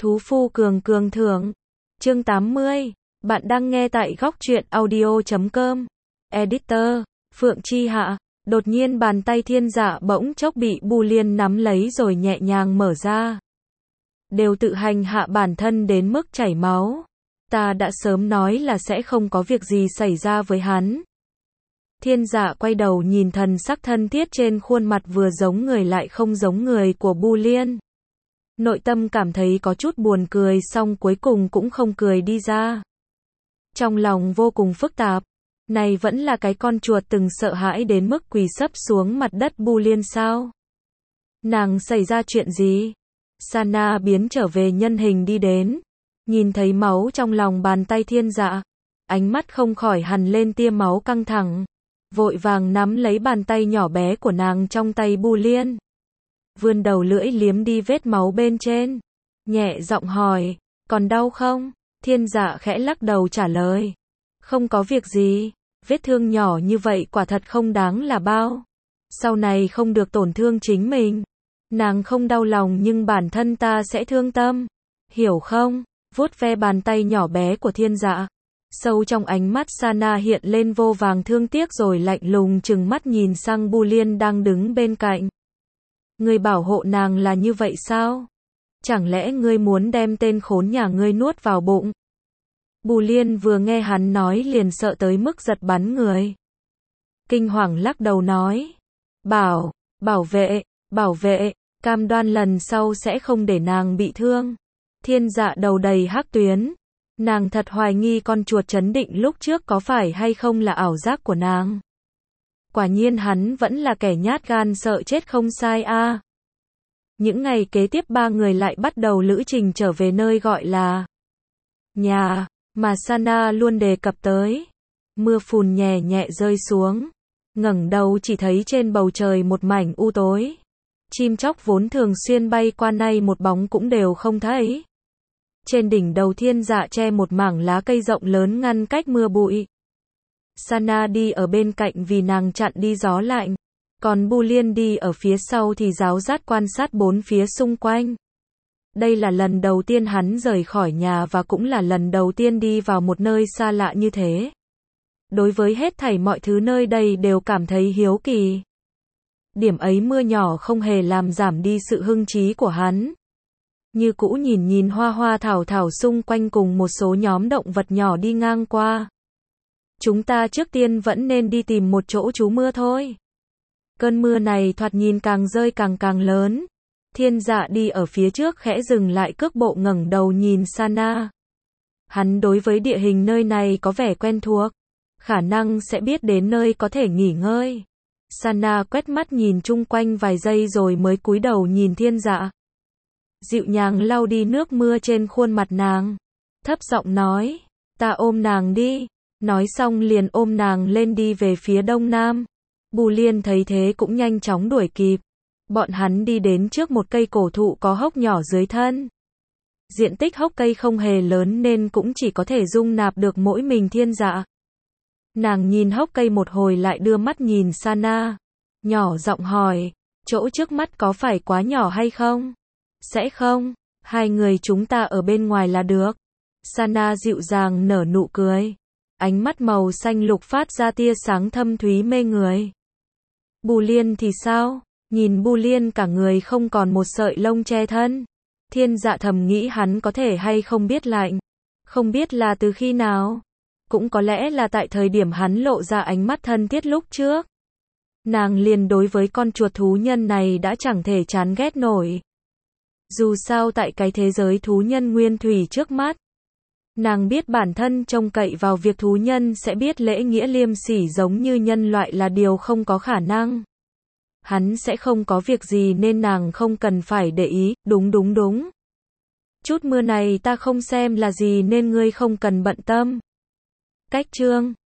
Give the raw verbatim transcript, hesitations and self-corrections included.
Thú phu cường cường thưởng. Chương tám mươi. Bạn đang nghe tại góc truyện audio chấm com. Editor, Phượng Chi Hạ. Đột nhiên bàn tay Thiên Dạ bỗng chốc bị Bu Liên nắm lấy rồi nhẹ nhàng mở ra. Đều tự hành hạ bản thân đến mức chảy máu. Ta đã sớm nói là sẽ không có việc gì xảy ra với hắn. Thiên Dạ quay đầu nhìn thần sắc thân thiết trên khuôn mặt vừa giống người lại không giống người của Bu Liên. Nội tâm cảm thấy có chút buồn cười xong cuối cùng cũng không cười đi ra. Trong lòng vô cùng phức tạp. Này vẫn là cái con chuột từng sợ hãi đến mức quỳ sấp xuống mặt đất Bu Liên sao? Nàng xảy ra chuyện gì? Sana biến trở về nhân hình đi đến. Nhìn thấy máu trong lòng bàn tay Thiên Dạ. Ánh mắt không khỏi hằn lên tia máu căng thẳng. Vội vàng nắm lấy bàn tay nhỏ bé của nàng trong tay Bu Liên. Vươn đầu lưỡi liếm đi vết máu bên trên. Nhẹ giọng hỏi, còn đau không? Thiên Dạ khẽ lắc đầu trả lời. Không có việc gì, vết thương nhỏ như vậy quả thật không đáng là bao. Sau này không được tổn thương chính mình. Nàng không đau lòng nhưng bản thân ta sẽ thương tâm. Hiểu không? Vuốt ve bàn tay nhỏ bé của Thiên Dạ. Sâu trong ánh mắt Sana hiện lên vô vàng thương tiếc rồi lạnh lùng trừng mắt nhìn sang Bu Liên đang đứng bên cạnh. Ngươi bảo hộ nàng là như vậy sao? Chẳng lẽ ngươi muốn đem tên khốn nhà ngươi nuốt vào bụng? Bu Liên vừa nghe hắn nói liền sợ tới mức giật bắn người. Kinh hoàng lắc đầu nói. Bảo, bảo vệ, bảo vệ, cam đoan lần sau sẽ không để nàng bị thương. Thiên Dạ đầu đầy hắc tuyến. Nàng thật hoài nghi con chuột trấn định lúc trước có phải hay không là ảo giác của nàng. Quả nhiên hắn vẫn là kẻ nhát gan sợ chết không sai a. À. Những ngày kế tiếp ba người lại bắt đầu lữ trình trở về nơi gọi là nhà, mà Sana luôn đề cập tới. Mưa phùn nhẹ nhẹ rơi xuống. Ngẩng đầu chỉ thấy trên bầu trời một mảnh u tối. Chim chóc vốn thường xuyên bay qua nay một bóng cũng đều không thấy. Trên đỉnh đầu Thiên Dạ che một mảng lá cây rộng lớn ngăn cách mưa bụi. Sana đi ở bên cạnh vì nàng chặn đi gió lạnh. Còn Bu Liên đi ở phía sau thì ráo rát quan sát bốn phía xung quanh. Đây là lần đầu tiên hắn rời khỏi nhà và cũng là lần đầu tiên đi vào một nơi xa lạ như thế. Đối với hết thảy mọi thứ nơi đây đều cảm thấy hiếu kỳ. Điểm ấy mưa nhỏ không hề làm giảm đi sự hưng trí của hắn. Như cũ nhìn nhìn hoa hoa thảo thảo xung quanh cùng một số nhóm động vật nhỏ đi ngang qua. Chúng ta trước tiên vẫn nên đi tìm một chỗ trú mưa thôi. Cơn mưa này thoạt nhìn càng rơi càng càng lớn. Thiên Dạ đi ở phía trước khẽ dừng lại cước bộ ngẩng đầu nhìn Sana. Hắn đối với địa hình nơi này có vẻ quen thuộc. Khả năng sẽ biết đến nơi có thể nghỉ ngơi. Sana quét mắt nhìn chung quanh vài giây rồi mới cúi đầu nhìn Thiên Dạ. Dịu nhàng lau đi nước mưa trên khuôn mặt nàng. Thấp giọng nói, ta ôm nàng đi. Nói xong liền ôm nàng lên đi về phía đông nam. Bu Liên thấy thế cũng nhanh chóng đuổi kịp. Bọn hắn đi đến trước một cây cổ thụ có hốc nhỏ dưới thân. Diện tích hốc cây không hề lớn nên cũng chỉ có thể dung nạp được mỗi mình Thiên Dạ. Nàng nhìn hốc cây một hồi lại đưa mắt nhìn Sana. Nhỏ giọng hỏi, chỗ trước mắt có phải quá nhỏ hay không? Sẽ không, hai người chúng ta ở bên ngoài là được. Sana dịu dàng nở nụ cười. Ánh mắt màu xanh lục phát ra tia sáng thâm thúy mê người. Bu Liên thì sao? Nhìn Bu Liên cả người không còn một sợi lông che thân. Thiên Dạ thầm nghĩ hắn có thể hay không biết lạnh. Không biết là từ khi nào. Cũng có lẽ là tại thời điểm hắn lộ ra ánh mắt thân thiết lúc trước. Nàng liền đối với con chuột thú nhân này đã chẳng thể chán ghét nổi. Dù sao tại cái thế giới thú nhân nguyên thủy trước mắt. Nàng biết bản thân trông cậy vào việc thú nhân sẽ biết lễ nghĩa liêm sỉ giống như nhân loại là điều không có khả năng. Hắn sẽ không có việc gì nên nàng không cần phải để ý, đúng đúng đúng. Chút mưa này ta không xem là gì nên ngươi không cần bận tâm. Cách chương